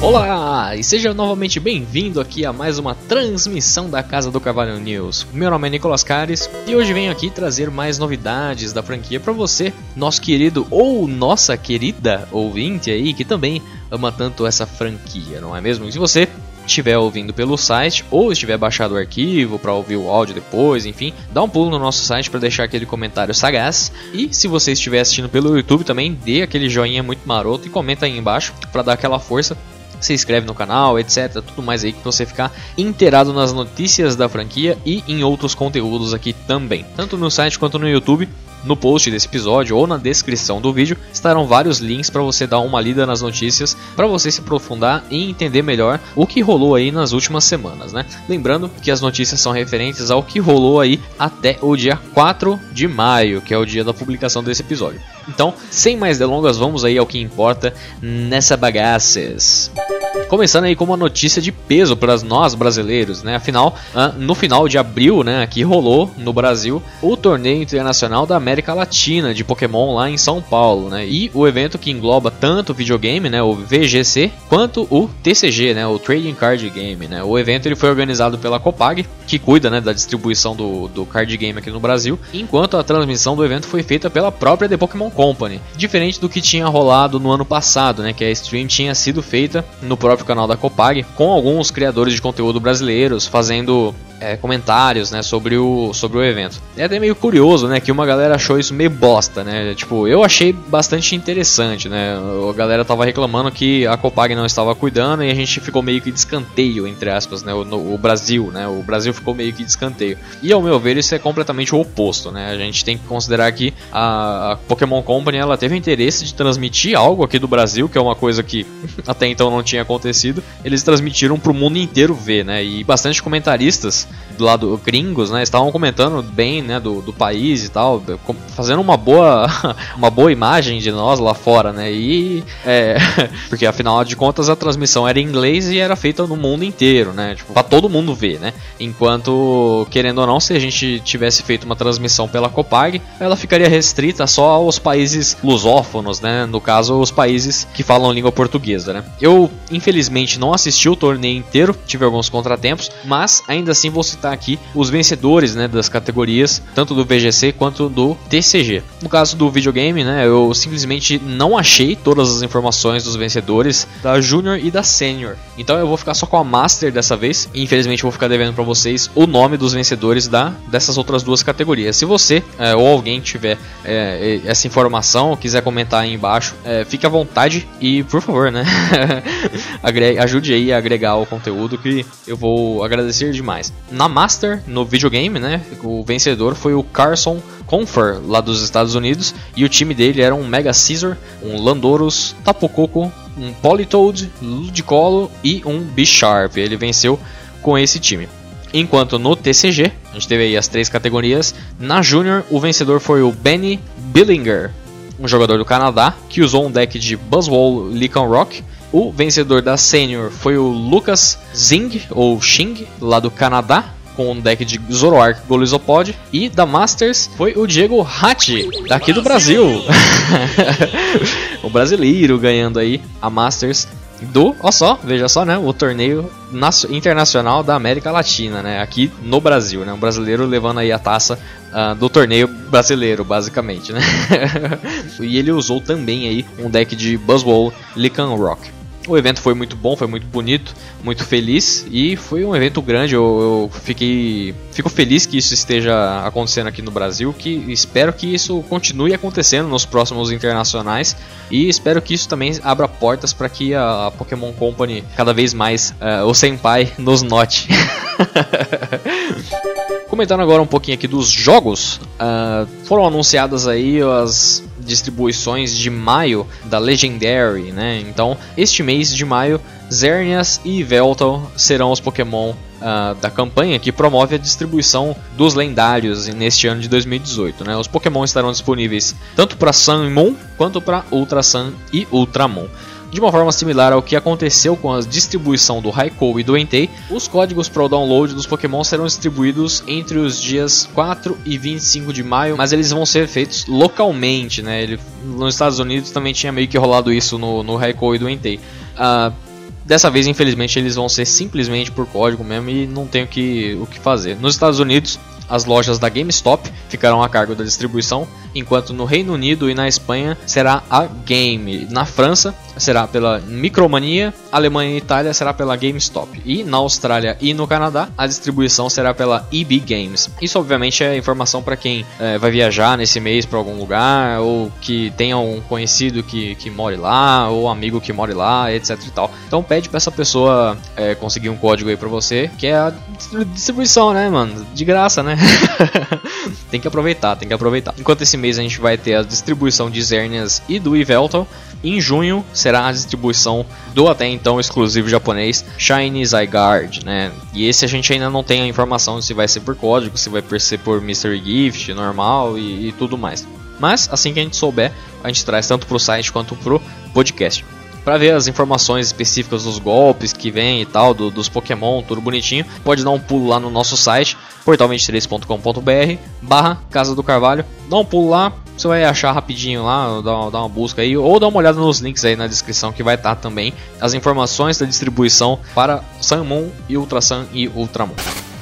Olá, e seja novamente bem-vindo aqui a mais uma transmissão da Casa do Carvalho News. Meu nome é Nicolas Cares e hoje venho aqui trazer mais novidades da franquia para você, nosso querido ou nossa querida ouvinte aí que também ama tanto essa franquia, não é mesmo? E se você estiver ouvindo pelo site ou estiver baixado o arquivo para ouvir o áudio depois, enfim, dá um pulo no nosso site para deixar aquele comentário sagaz. E se você estiver assistindo pelo YouTube também, dê aquele joinha muito maroto e comenta aí embaixo para dar aquela força. Se inscreve no canal, etc, tudo mais aí, que você ficar inteirado nas notícias da franquia e em outros conteúdos aqui também, tanto no site quanto no YouTube. No post desse episódio ou na descrição do vídeo estarão vários links para você dar uma lida nas notícias, para você se aprofundar e entender melhor o que rolou aí nas últimas semanas, né? Lembrando que as notícias são referentes ao que rolou aí até o dia 4 de maio, que é o dia da publicação desse episódio. Então, sem mais delongas, vamos aí ao que importa nessa bagaças. Começando aí com uma notícia de peso para nós brasileiros, né? Afinal, no final de abril, né, aqui rolou no Brasil o torneio internacional da América Latina de Pokémon lá em São Paulo, né? E o evento que engloba tanto o videogame, né, o VGC, quanto o TCG, né, o Trading Card Game, né? O evento ele foi organizado pela Copag, que cuida, né, da distribuição do card game aqui no Brasil, enquanto a transmissão do evento foi feita pela própria The Pokémon Company, diferente do que tinha rolado no ano passado, né, que a stream tinha sido feita no próprio canal da Copag, com alguns criadores de conteúdo brasileiros fazendo comentários, né, sobre o evento. É até meio curioso, né, que uma galera achou isso meio bosta, né, tipo, eu achei bastante interessante, né, a galera tava reclamando que a Copag não estava cuidando e a gente ficou meio que de escanteio, entre aspas, né, o Brasil, né, o Brasil ficou meio que de escanteio. E ao meu ver isso é completamente o oposto, né, a gente tem que considerar que a Pokémon Company, ela teve interesse de transmitir algo aqui do Brasil, que é uma coisa que até então não tinha acontecido, eles transmitiram pro mundo inteiro ver, né, e bastante comentaristas do lado gringos, né, estavam comentando bem, né, do país e tal, fazendo uma boa imagem de nós lá fora, né, e porque afinal de contas a transmissão era em inglês e era feita no mundo inteiro, né, tipo, pra todo mundo ver, né, enquanto, querendo ou não, se a gente tivesse feito uma transmissão pela Copag, ela ficaria restrita só aos países lusófonos, né, no caso os países que falam língua portuguesa, né. Eu, infelizmente, não assisti o torneio inteiro, tive alguns contratempos, mas ainda assim vou citar aqui os vencedores, né, das categorias, tanto do VGC quanto do TCG. No caso do videogame, né, eu simplesmente não achei todas as informações dos vencedores da Junior e da Senior, então eu vou ficar só com a Master dessa vez, e infelizmente vou ficar devendo para vocês o nome dos vencedores dessas outras duas categorias. Se você ou alguém tiver essa informação, quiser comentar aí embaixo, fique à vontade e, por favor, né, ajude aí a agregar o conteúdo, que eu vou agradecer demais. Na Master, no videogame, né, o vencedor foi o Carson Confer, lá dos Estados Unidos, e o time dele era um Mega Scizor, um Landorus, Tapu Koko, um Politoed, Ludicolo e um Bisharp. Ele venceu com esse time. Enquanto no TCG, a gente teve aí as três categorias. Na Junior, o vencedor foi o Benny Billinger, um jogador do Canadá, que usou um deck de Buzzwole Lycanroc. O vencedor da Senior foi o Lucas Zing, ou Xing, lá do Canadá, com um deck de Zoroark Golisopod. E da Masters foi o Diego Hatti, daqui do Brasil. O brasileiro ganhando aí a Masters veja só, né, o torneio internacional da América Latina, né, aqui no Brasil, né, um brasileiro levando aí a taça do torneio brasileiro, basicamente, né. E ele usou também aí um deck de Buzzwole Lycanroc. O evento foi muito bom, foi muito bonito, muito feliz, e foi um evento grande. Eu fico feliz que isso esteja acontecendo aqui no Brasil, que espero que isso continue acontecendo nos próximos internacionais, e espero que isso também abra portas para que a Pokémon Company cada vez mais, o Senpai, nos note. Comentando agora um pouquinho aqui dos jogos, foram anunciadas aí as distribuições de maio da Legendary, né? Então, este mês de maio, Xerneas e Yveltal serão os Pokémon da campanha que promove a distribuição dos lendários neste ano de 2018, né? Os Pokémon estarão disponíveis tanto para Sun e Moon quanto para Ultra Sun e Ultra Moon. De uma forma similar ao que aconteceu com a distribuição do Raikou e do Entei, os códigos para o download dos Pokémon serão distribuídos entre os dias 4 e 25 de maio, mas eles vão ser feitos localmente, né? Nos Estados Unidos também tinha meio que rolado isso no Raikou e do Entei. dessa vez, infelizmente, eles vão ser simplesmente por código mesmo e não tem o que fazer. Nos Estados Unidos, as lojas da GameStop ficarão a cargo da distribuição, enquanto no Reino Unido e na Espanha será a Game. Na França será pela Micromania, Alemanha e Itália será pela GameStop. E na Austrália e no Canadá a distribuição será pela EB Games. Isso obviamente é informação para quem vai viajar nesse mês para algum lugar, ou que tenha um conhecido que more lá, ou amigo que more lá, etc e tal. Então pede para essa pessoa conseguir um código aí para você, que é a distribuição, né, mano? De graça, né? Tem que aproveitar. Enquanto esse mês a gente vai ter a distribuição de Xerneas e do Yveltal, em junho será a distribuição do até então exclusivo japonês Shiny Zygarde, né? E esse a gente ainda não tem a informação se vai ser por código, se vai ser por Mystery Gift normal e tudo mais. Mas assim que a gente souber, a gente traz tanto pro site quanto pro podcast. Para ver as informações específicas dos golpes que vem e tal, dos Pokémon, tudo bonitinho, pode dar um pulo lá no nosso site, portal23.com.br/Casa do Carvalho. Dá um pulo lá, você vai achar rapidinho lá, dá uma busca aí, ou dá uma olhada nos links aí na descrição que vai estar também as informações da distribuição para Sun Moon e Ultra Sun e Ultramon.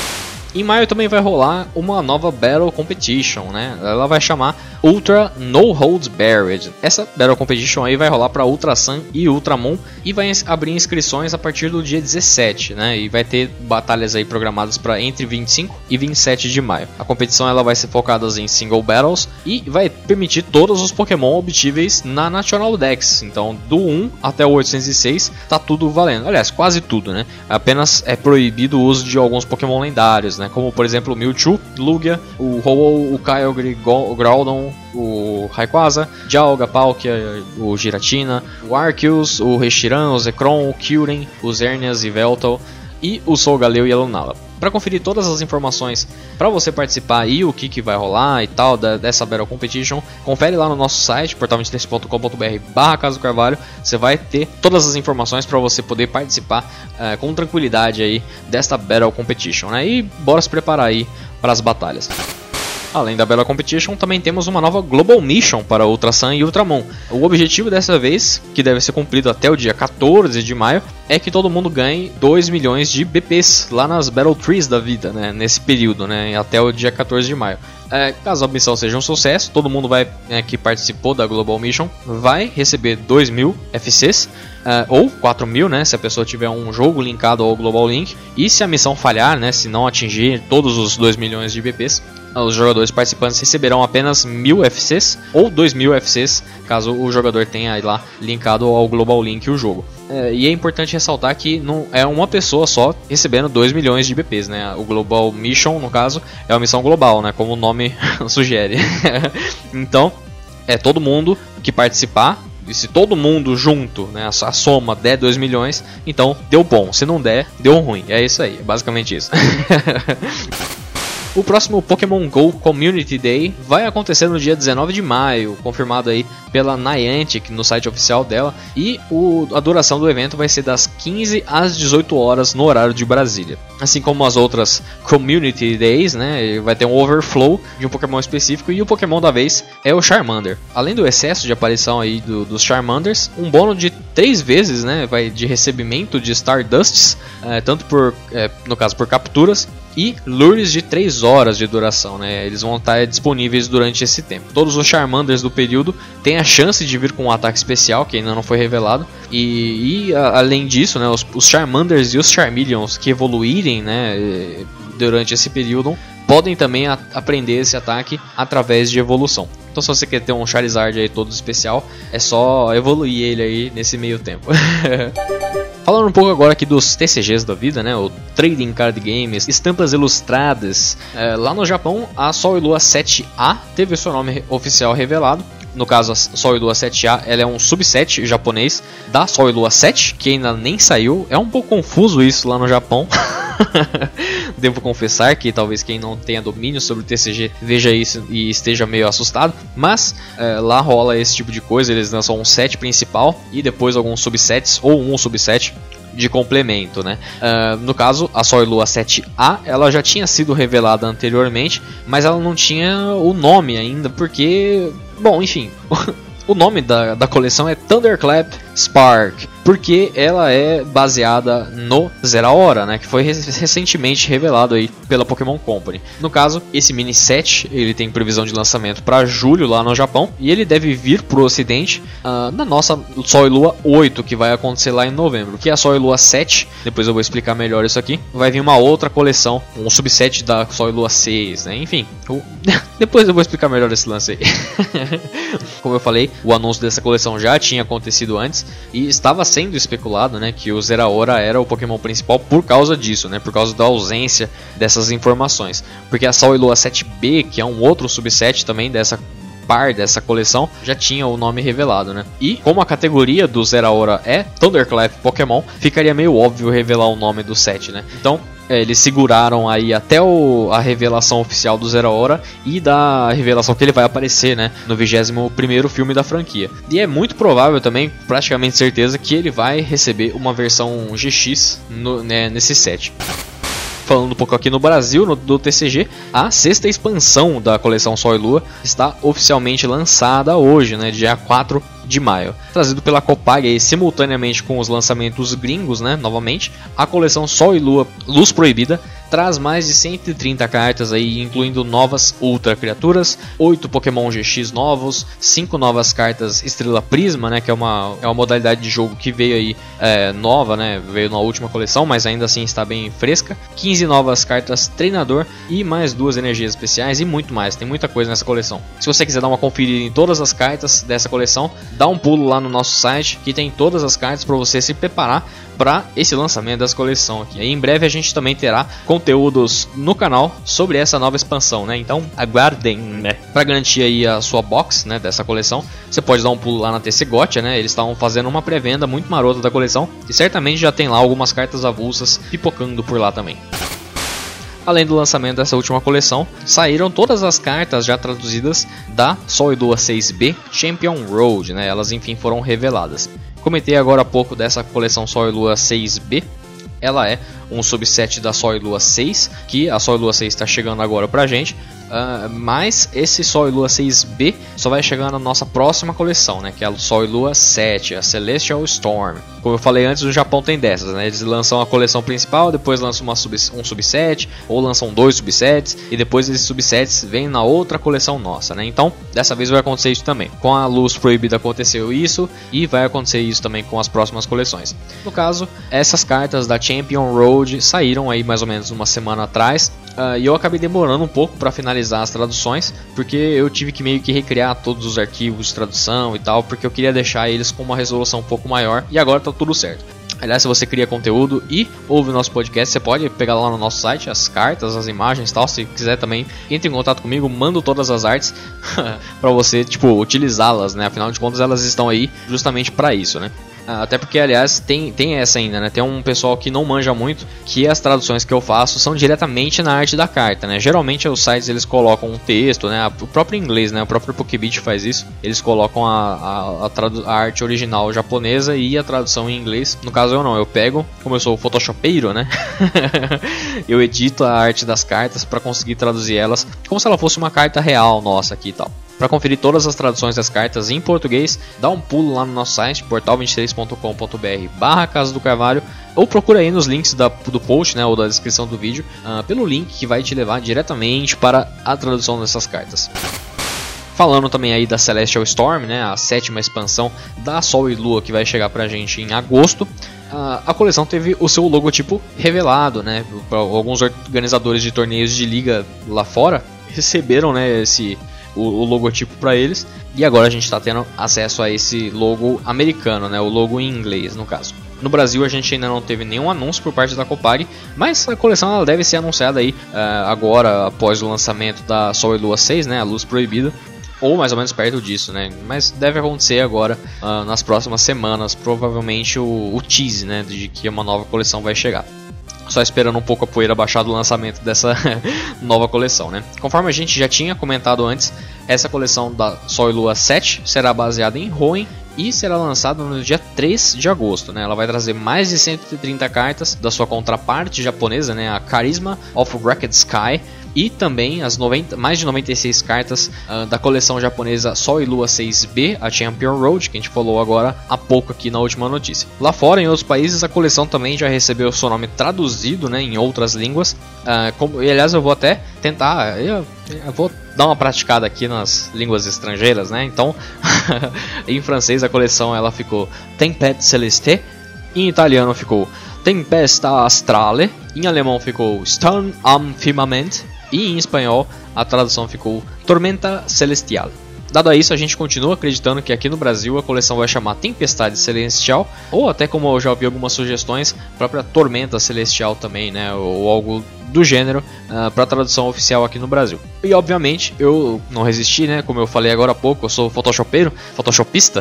Em maio também vai rolar uma nova Battle Competition, né? Ela vai chamar Ultra No Holds Barred. Essa Battle Competition aí vai rolar para Ultra Sun e Ultramon e vai abrir inscrições a partir do dia 17, né? E vai ter batalhas aí programadas para entre 25 e 27 de maio. A competição ela vai ser focada em single battles e vai permitir todos os Pokémon obtíveis na National Dex. Então, do 1 até o 806 tá tudo valendo. Aliás, quase tudo, né? Apenas é proibido o uso de alguns Pokémon lendários, né? Como por exemplo o Mewtwo, Lugia, o Ho-Oh, o Kyogre, o Groudon, o Rayquaza, Dialga, Palkia, o Giratina, o Arceus, o Reshiram, o Zekrom, o Kyurem, os Xerneas e Yveltal e o Solgaleo e a Lunala. Para conferir todas as informações para você participar e o que vai rolar e tal dessa Battle Competition, confere lá no nosso site portal23.com.br/Casa do Carvalho. Você vai ter todas as informações para você poder participar com tranquilidade aí desta Battle Competition, né? E bora se preparar aí para as batalhas. Além da Battle Competition, também temos uma nova Global Mission para Ultra Sun e Ultramon. O objetivo dessa vez, que deve ser cumprido até o dia 14 de maio, é que todo mundo ganhe 2 milhões de BPs lá nas Battle Trees da vida, né, nesse período, né, até o dia 14 de maio. Caso a missão seja um sucesso, todo mundo que participou da Global Mission vai receber 2.000 FCs, ou 4.000, né, se a pessoa tiver um jogo linkado ao Global Link. E se a missão falhar, né, se não atingir todos os 2 milhões de BPs, os jogadores participantes receberão apenas 1.000 FCs ou 2.000 FCs, caso o jogador tenha aí lá linkado ao Global Link o jogo. E é importante ressaltar que não é uma pessoa só recebendo 2 milhões de BPs, né? O Global Mission, no caso, é uma missão global, né? Como o nome sugere. Então, todo mundo que participar. E se todo mundo junto, né, a soma der 2 milhões, então deu bom. Se não der, deu ruim. É isso aí, é basicamente isso. O próximo Pokémon GO Community Day vai acontecer no dia 19 de maio, confirmado aí pela Niantic no site oficial dela, e a duração do evento vai ser das 15 às 18 horas no horário de Brasília. Assim como as outras Community Days, né, vai ter um overflow de um Pokémon específico, e o Pokémon da vez é o Charmander. Além do excesso de aparição aí dos Charmanders, um bônus de 3 vezes, né, de recebimento de Stardusts, tanto no caso por capturas, e lures de 3 horas de duração, né? Eles vão estar disponíveis durante esse tempo. Todos os Charmanders do período têm a chance de vir com um ataque especial, que ainda não foi revelado. E além disso, né, os Charmanders e os Charmeleons que evoluírem, né, durante esse período podem também aprender esse ataque através de evolução. Então se você quer ter um Charizard aí todo especial, é só evoluir ele aí nesse meio tempo. Falando um pouco agora aqui dos TCGs da vida, né, o Trading Card Games, estampas ilustradas. Lá no Japão, a Sol e Lua 7A teve seu nome oficial revelado. No caso, a Sol e Lua 7A, ela é um subset japonês da Sol e Lua 7, que ainda nem saiu. É um pouco confuso isso lá no Japão. Devo confessar que talvez quem não tenha domínio sobre o TCG veja isso e esteja meio assustado. Mas lá rola esse tipo de coisa. Eles lançam um set principal e depois alguns subsets ou um subset de complemento, né? No caso, a Sol e Lua 7A, ela já tinha sido revelada anteriormente, mas ela não tinha o nome ainda, porque... Bom, enfim... O nome da coleção é Thunderclap Spark, porque ela é baseada no Zeraora, né, que foi recentemente revelado aí pela Pokémon Company. No caso, esse mini set, ele tem previsão de lançamento para julho lá no Japão, e ele deve vir pro ocidente na nossa Sol e Lua 8, que vai acontecer lá em novembro, que é a Sol e Lua 7, depois eu vou explicar melhor isso aqui. Vai vir uma outra coleção, um subset da Sol e Lua 6, né, enfim, depois eu vou explicar melhor esse lance aí. Como eu falei, o anúncio dessa coleção já tinha acontecido antes, e estava sendo especulado, né, que o Zeraora era o Pokémon principal por causa disso, né, por causa da ausência dessas informações, porque a Sol e Lua 7B, que é um outro subset também dessa coleção, já tinha o nome revelado, né? E como a categoria do Zeraora é Thunderclap Pokémon, ficaria meio óbvio revelar o nome do set, né? Então eles seguraram aí até a revelação oficial do Zeraora e da revelação que ele vai aparecer, né, no 21º filme da franquia. E é muito provável também, praticamente certeza, que ele vai receber uma versão GX nesse set. Falando um pouco aqui no Brasil, do TCG, a 6ª expansão da coleção Sol e Lua está oficialmente lançada hoje, né, dia 4 de maio. Trazido pela Copag aí, simultaneamente com os lançamentos gringos, né, novamente, a coleção Sol e Lua Luz Proibida traz mais de 130 cartas aí, incluindo novas Ultra Criaturas, 8 Pokémon GX novos, 5 novas cartas Estrela Prisma, né, que é uma modalidade de jogo que veio aí nova, né, veio na última coleção, mas ainda assim está bem fresca, 15 novas cartas Treinador e mais 2 energias especiais e muito mais, tem muita coisa nessa coleção. Se você quiser dar uma conferida em todas as cartas dessa coleção, dá um pulo lá no nosso site que tem todas as cartas para você se preparar para esse lançamento dessa coleção aqui. E em breve a gente também terá conteúdos no canal sobre essa nova expansão, né? Então aguardem, né? Para garantir aí a sua box, né, dessa coleção, você pode dar um pulo lá na TC Gotcha, né? Eles estavam fazendo uma pré-venda muito marota da coleção e certamente já tem lá algumas cartas avulsas pipocando por lá também. Além do lançamento dessa última coleção, saíram todas as cartas já traduzidas da Sol e Lua 6B Champion Road, né? Elas enfim foram reveladas. Comentei agora há pouco dessa coleção Sol e Lua 6B. Ela é um subset da Sol e Lua 6, que a Sol e Lua 6 está chegando agora pra gente. Mas esse Sol e Lua 6B só vai chegar na nossa próxima coleção, né, que é a Sol e Lua 7, a Celestial Storm. Como eu falei antes, o Japão tem dessas, né? Eles lançam a coleção principal, depois lançam um subset, ou lançam 2 subsets, e depois esses subsets vêm na outra coleção nossa, né? Então, dessa vez vai acontecer isso também. Com a Luz Proibida aconteceu isso, e vai acontecer isso também com as próximas coleções. No caso, essas cartas da Champion Road saíram aí mais ou menos uma semana atrás, e eu acabei demorando um pouco para finalizar as traduções, porque eu tive que meio que recriar todos os arquivos de tradução e tal, porque eu queria deixar eles com uma resolução um pouco maior, e agora tá tudo certo. Aliás, se você cria conteúdo e ouve o nosso podcast, você pode pegar lá no nosso site as cartas, as imagens e tal. Se quiser também, entre em contato comigo, mando todas as artes para você, tipo, utilizá-las, né? Afinal de contas, elas estão aí justamente para isso, né? Até porque, aliás, tem essa ainda, né? Tem um pessoal que não manja muito, que as traduções que eu faço são diretamente na arte da carta, né? Geralmente os sites eles colocam um texto, né? O próprio inglês, né? O próprio Pokebit faz isso. Eles colocam a arte original japonesa e a tradução em inglês. No caso eu não, eu pego, como eu sou photoshopeiro, né? Eu edito a arte das cartas para conseguir traduzir elas como se ela fosse uma carta real nossa aqui e tal. Para conferir todas as traduções das cartas em português, dá um pulo lá no nosso site, portal23.com.br/Casa do Carvalho, ou procura aí nos links do post, né, ou da descrição do vídeo, pelo link que vai te levar diretamente para a tradução dessas cartas. Falando também aí da Celestial Storm, né, a 7ª expansão da Sol e Lua que vai chegar pra gente em agosto. A coleção teve o seu logotipo revelado, né, alguns organizadores de torneios de liga lá fora receberam, né, o logotipo para eles, e agora a gente está tendo acesso a esse logo americano, né, o logo em inglês no caso. No Brasil a gente ainda não teve nenhum anúncio por parte da Copag, mas a coleção ela deve ser anunciada aí agora após o lançamento da Sol e Lua 6, né, a Luz Proibida, ou mais ou menos perto disso, né? Mas deve acontecer agora nas próximas semanas, provavelmente o tease, né, de que uma nova coleção vai chegar. Só esperando um pouco a poeira baixar do lançamento dessa nova coleção, né? Conforme a gente já tinha comentado antes, essa coleção da Sol e Lua 7 será baseada em Hoenn e será lançada no dia 3 de agosto, né? Ela vai trazer mais de 130 cartas da sua contraparte japonesa, né? A Charisma of Wrecked Sky, e também as mais de 96 cartas da coleção japonesa Sol e Lua 6B, a Champion Road, que a gente falou agora há pouco aqui na última notícia. Lá fora, em outros países, a coleção também já recebeu seu nome traduzido, né, em outras línguas. E aliás, eu vou até tentar, eu vou dar uma praticada aqui nas línguas estrangeiras, né? Então, em francês a coleção ela ficou Tempête Céleste, em italiano ficou Tempesta Astrale, em alemão ficou Sturm am Firmament e em espanhol a tradução ficou Tormenta Celestial. Dado a isso, a gente continua acreditando que aqui no Brasil a coleção vai chamar Tempestade Celestial, ou até, como eu já ouvi algumas sugestões, própria Tormenta Celestial também, né, ou algo do gênero, para a tradução oficial aqui no Brasil. E obviamente eu não resisti, né, como eu falei agora há pouco, eu sou photoshopista,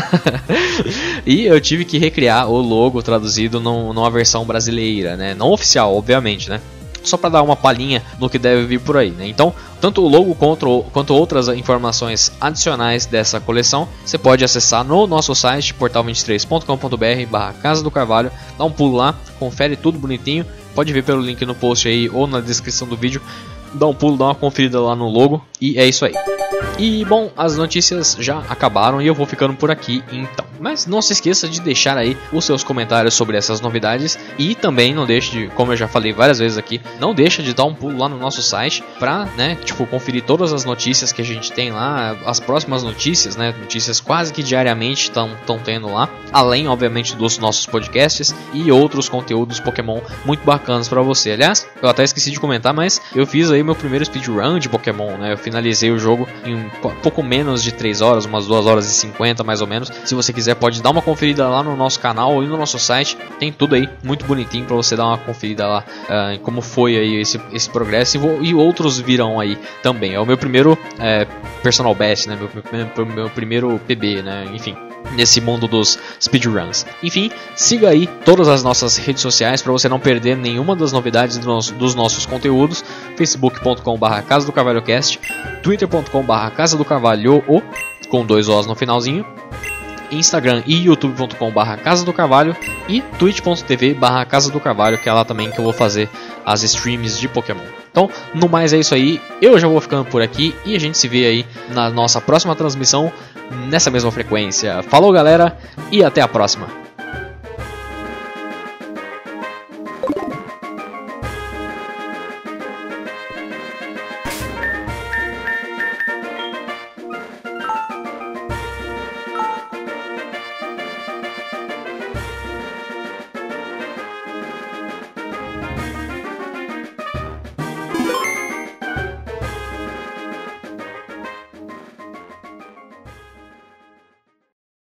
e eu tive que recriar o logo traduzido numa versão brasileira, né, não oficial, obviamente, né. Só para dar uma palhinha no que deve vir por aí, né? Então, tanto o logo quanto outras informações adicionais dessa coleção, você pode acessar no nosso site portal23.com.br/Casa do Carvalho, dá um pulo lá, confere tudo bonitinho, pode ver pelo link no post aí ou na descrição do vídeo, dá um pulo, dá uma conferida lá no logo e é isso aí. E bom, as notícias já acabaram e eu vou ficando por aqui então. Mas não se esqueça de deixar aí os seus comentários sobre essas novidades e também não deixe de, como eu já falei várias vezes aqui, não deixa de dar um pulo lá no nosso site pra, né, tipo, conferir todas as notícias que a gente tem lá, as próximas notícias, né, notícias quase que diariamente estão tendo lá, além, obviamente, dos nossos podcasts e outros conteúdos Pokémon muito bacanas pra você. Aliás, eu até esqueci de comentar, mas eu fiz aí meu primeiro speedrun de Pokémon, né, eu finalizei o jogo em pouco menos de 3 horas, umas 2 horas e 50 mais ou menos. Se você quiser pode dar uma conferida lá no nosso canal ou no nosso site, tem tudo aí muito bonitinho para você dar uma conferida lá em como foi aí esse progresso e outros virão aí também. É o meu primeiro personal best, né, meu primeiro PB, né, enfim, nesse mundo dos speedruns. Enfim, siga aí todas as nossas redes sociais para você não perder nenhuma das novidades dos nossos conteúdos. facebook.com/Casa do CarvalhoCast, twitter.com/Casa do Carvalho com 2 Os no finalzinho, Instagram e youtube.com/Casa do Carvalho e twitch.tv/Casa do Carvalho, que é lá também que eu vou fazer as streams de Pokémon. Então, no mais é isso aí, eu já vou ficando por aqui e a gente se vê aí na nossa próxima transmissão nessa mesma frequência. Falou, galera, e até a próxima!